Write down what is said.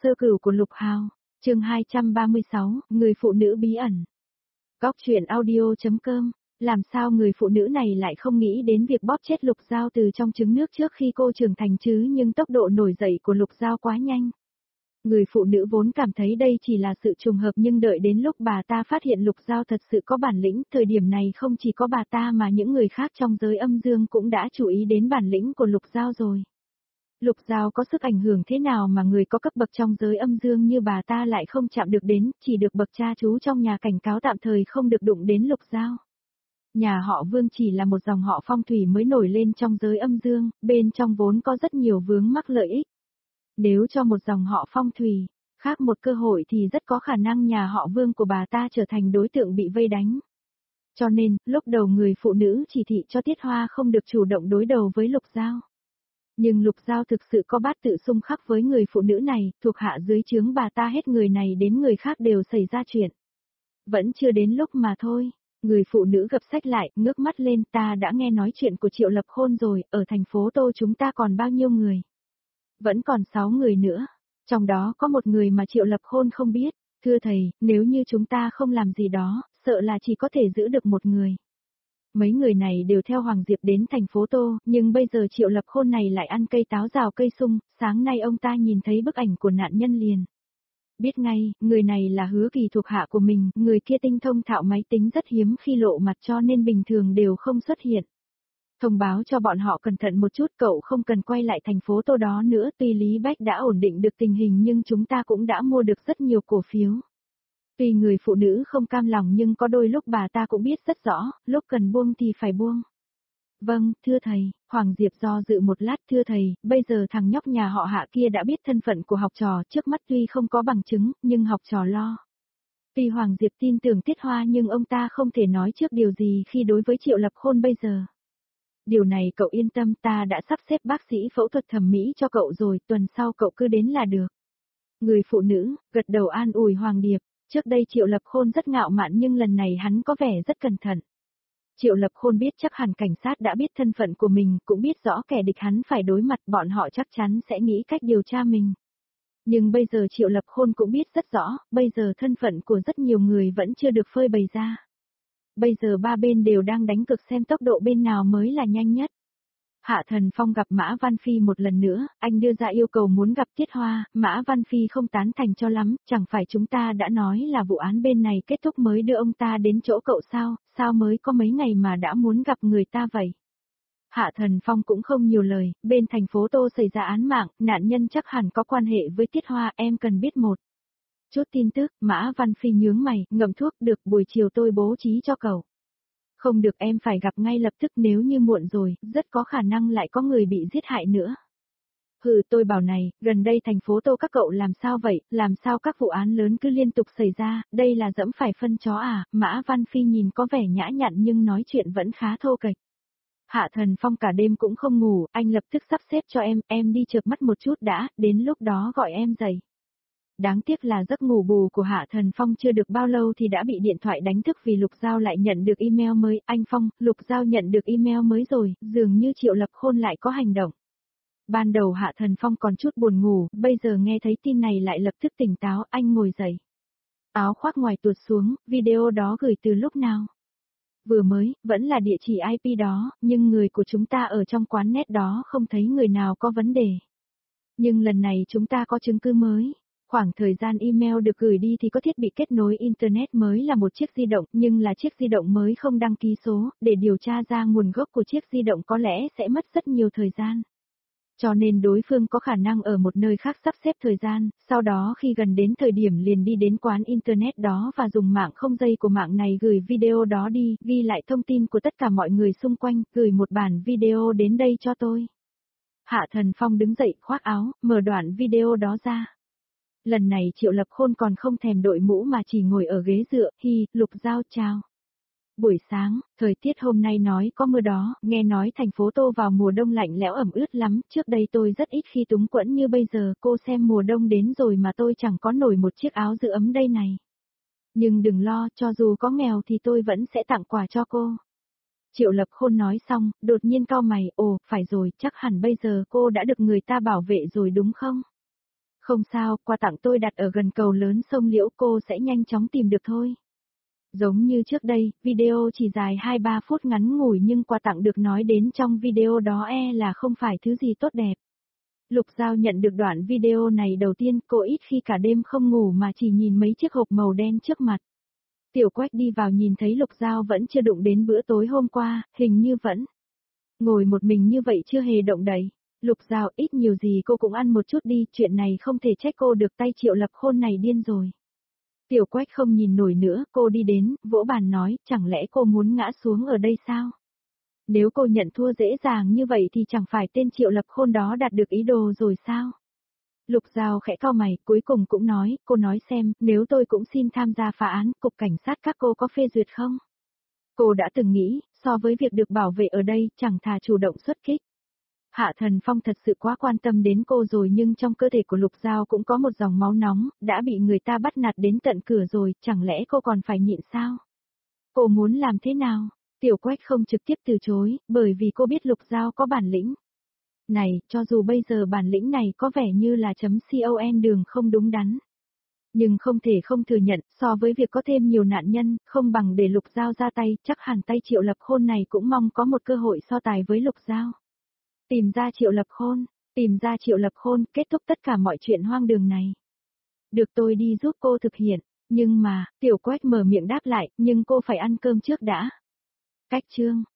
Sơ cửu của Lục Hào, chương 236, người phụ nữ bí ẩn. Góc truyện audio.com, làm sao người phụ nữ này lại không nghĩ đến việc bóp chết Lục Giao từ trong trứng nước trước khi cô trưởng thành chứ, nhưng tốc độ nổi dậy của Lục Giao quá nhanh. Người phụ nữ vốn cảm thấy đây chỉ là sự trùng hợp, nhưng đợi đến lúc bà ta phát hiện Lục Giao thật sự có bản lĩnh, thời điểm này không chỉ có bà ta mà những người khác trong giới âm dương cũng đã chú ý đến bản lĩnh của Lục Giao rồi. Lục Giao có sức ảnh hưởng thế nào mà người có cấp bậc trong giới âm dương như bà ta lại không chạm được đến, chỉ được bậc cha chú trong nhà cảnh cáo tạm thời không được đụng đến Lục Giao. Nhà họ Vương chỉ là một dòng họ phong thủy mới nổi lên trong giới âm dương, bên trong vốn có rất nhiều vướng mắc lợi ích. Nếu cho một dòng họ phong thủy khác một cơ hội thì rất có khả năng nhà họ Vương của bà ta trở thành đối tượng bị vây đánh. Cho nên, lúc đầu người phụ nữ chỉ thị cho Tiết Hoa không được chủ động đối đầu với Lục Giao. Nhưng Lục Giao thực sự có bát tự xung khắc với người phụ nữ này, thuộc hạ dưới trướng bà ta hết người này đến người khác đều xảy ra chuyện. Vẫn chưa đến lúc mà thôi, người phụ nữ gập sách lại, ngước mắt lên, ta đã nghe nói chuyện của Triệu Lập Khôn rồi, ở thành phố Tô chúng ta còn bao nhiêu người? Vẫn còn 6 người nữa, trong đó có một người mà Triệu Lập Khôn không biết, thưa thầy, nếu như chúng ta không làm gì đó, sợ là chỉ có thể giữ được một người. Mấy người này đều theo Hoàng Diệp đến thành phố Tô, nhưng bây giờ Triệu Lập Khôn này lại ăn cây táo rào cây sung, sáng nay ông ta nhìn thấy bức ảnh của nạn nhân liền. Biết ngay, người này là Hứa Kỳ thuộc hạ của mình, người kia tinh thông thạo máy tính rất hiếm khi lộ mặt cho nên bình thường đều không xuất hiện. Thông báo cho bọn họ cẩn thận một chút, cậu không cần quay lại thành phố Tô đó nữa, tuy Lý Bách đã ổn định được tình hình nhưng chúng ta cũng đã mua được rất nhiều cổ phiếu. Tuy người phụ nữ không cam lòng nhưng có đôi lúc bà ta cũng biết rất rõ, lúc cần buông thì phải buông. Vâng, thưa thầy, Hoàng Diệp do dự một lát, thưa thầy, bây giờ thằng nhóc nhà họ Hạ kia đã biết thân phận của học trò, trước mắt tuy không có bằng chứng, nhưng học trò lo. Tuy Hoàng Diệp tin tưởng Tiết Hoa nhưng ông ta không thể nói trước điều gì khi đối với Triệu Lập Khôn bây giờ. Điều này cậu yên tâm, ta đã sắp xếp bác sĩ phẫu thuật thẩm mỹ cho cậu rồi, tuần sau cậu cứ đến là được. Người phụ nữ, gật đầu an ủi Hoàng Điệp. Trước đây Triệu Lập Khôn rất ngạo mạn nhưng lần này hắn có vẻ rất cẩn thận. Triệu Lập Khôn biết chắc hẳn cảnh sát đã biết thân phận của mình, cũng biết rõ kẻ địch hắn phải đối mặt, bọn họ chắc chắn sẽ nghĩ cách điều tra mình. Nhưng bây giờ Triệu Lập Khôn cũng biết rất rõ, bây giờ thân phận của rất nhiều người vẫn chưa được phơi bày ra. Bây giờ ba bên đều đang đánh cược xem tốc độ bên nào mới là nhanh nhất. Hạ Thần Phong gặp Mã Văn Phi một lần nữa, anh đưa ra yêu cầu muốn gặp Tiết Hoa, Mã Văn Phi không tán thành cho lắm, chẳng phải chúng ta đã nói là vụ án bên này kết thúc mới đưa ông ta đến chỗ cậu sao mới có mấy ngày mà đã muốn gặp người ta vậy? Hạ Thần Phong cũng không nhiều lời, bên thành phố Tô xảy ra án mạng, nạn nhân chắc hẳn có quan hệ với Tiết Hoa, em cần biết một chút tin tức. Mã Văn Phi nhướng mày, ngậm thuốc, được, buổi chiều tôi bố trí cho cậu. Không được, em phải gặp ngay lập tức, nếu như muộn rồi, rất có khả năng lại có người bị giết hại nữa. Hừ, tôi bảo này, gần đây thành phố Tô các cậu làm sao vậy, làm sao các vụ án lớn cứ liên tục xảy ra, đây là dẫm phải phân chó à? Mã Văn Phi nhìn có vẻ nhã nhặn nhưng nói chuyện vẫn khá thô kệch. Hạ Thần Phong cả đêm cũng không ngủ, anh lập tức sắp xếp cho em đi chợp mắt một chút đã, đến lúc đó gọi em dậy. Đáng tiếc là giấc ngủ bù của Hạ Thần Phong chưa được bao lâu thì đã bị điện thoại đánh thức vì Lục Giao lại nhận được email mới. Anh Phong, Lục Giao nhận được email mới rồi, dường như Triệu Lập Khôn lại có hành động. Ban đầu Hạ Thần Phong còn chút buồn ngủ, bây giờ nghe thấy tin này lại lập tức tỉnh táo, anh ngồi dậy. Áo khoác ngoài tuột xuống, video đó gửi từ lúc nào? Vừa mới, vẫn là địa chỉ IP đó, nhưng người của chúng ta ở trong quán net đó không thấy người nào có vấn đề. Nhưng lần này chúng ta có chứng cứ mới. Khoảng thời gian email được gửi đi thì có thiết bị kết nối Internet mới là một chiếc di động, nhưng là chiếc di động mới không đăng ký số, để điều tra ra nguồn gốc của chiếc di động có lẽ sẽ mất rất nhiều thời gian. Cho nên đối phương có khả năng ở một nơi khác sắp xếp thời gian, sau đó khi gần đến thời điểm liền đi đến quán Internet đó và dùng mạng không dây của mạng này gửi video đó đi, ghi lại thông tin của tất cả mọi người xung quanh, gửi một bản video đến đây cho tôi. Hạ Thần Phong đứng dậy khoác áo, mở đoạn video đó ra. Lần này Triệu Lập Khôn còn không thèm đội mũ mà chỉ ngồi ở ghế dựa, Lục Giao chào. Buổi sáng, thời tiết hôm nay nói có mưa đó, nghe nói thành phố Tô vào mùa đông lạnh lẽo ẩm ướt lắm, trước đây tôi rất ít khi túng quẫn như bây giờ, cô xem mùa đông đến rồi mà tôi chẳng có nổi một chiếc áo giữ ấm đây này. Nhưng đừng lo, cho dù có nghèo thì tôi vẫn sẽ tặng quà cho cô. Triệu Lập Khôn nói xong, đột nhiên cau mày, ồ, phải rồi, chắc hẳn bây giờ cô đã được người ta bảo vệ rồi đúng không? Không sao, quà tặng tôi đặt ở gần cầu lớn sông Liễu, cô sẽ nhanh chóng tìm được thôi. Giống như trước đây, video chỉ dài 2-3 phút ngắn ngủi nhưng quà tặng được nói đến trong video đó là không phải thứ gì tốt đẹp. Lục Giao nhận được đoạn video này đầu tiên, cô ít khi cả đêm không ngủ mà chỉ nhìn mấy chiếc hộp màu đen trước mặt. Tiểu Quách đi vào nhìn thấy Lục Giao vẫn chưa đụng đến bữa tối hôm qua, hình như vẫn ngồi một mình như vậy chưa hề động đậy. Lục Giao, ít nhiều gì cô cũng ăn một chút đi, chuyện này không thể trách cô được, tay Triệu Lập Khôn này điên rồi. Tiểu Quách không nhìn nổi nữa, cô đi đến, vỗ bàn nói, chẳng lẽ cô muốn ngã xuống ở đây sao? Nếu cô nhận thua dễ dàng như vậy thì chẳng phải tên Triệu Lập Khôn đó đạt được ý đồ rồi sao? Lục Giao khẽ cau mày, cuối cùng cũng nói, cô nói xem, nếu tôi cũng xin tham gia phá án, cục cảnh sát các cô có phê duyệt không? Cô đã từng nghĩ, so với việc được bảo vệ ở đây, chẳng thà chủ động xuất kích. Hạ Thần Phong thật sự quá quan tâm đến cô rồi, nhưng trong cơ thể của Lục Giao cũng có một dòng máu nóng, đã bị người ta bắt nạt đến tận cửa rồi, chẳng lẽ cô còn phải nhịn sao? Cô muốn làm thế nào? Tiểu Quách không trực tiếp từ chối, bởi vì cô biết Lục Giao có bản lĩnh. Này, cho dù bây giờ bản lĩnh này có vẻ như là .con đường không đúng đắn. Nhưng không thể không thừa nhận, so với việc có thêm nhiều nạn nhân, không bằng để Lục Giao ra tay, chắc hẳn tay Triệu Lập Khôn này cũng mong có một cơ hội so tài với Lục Giao. Tìm ra Triệu Lập Khôn, kết thúc tất cả mọi chuyện hoang đường này. Được, tôi đi giúp cô thực hiện, nhưng mà, Tiểu Quách mở miệng đáp lại, nhưng cô phải ăn cơm trước đã. Cách chương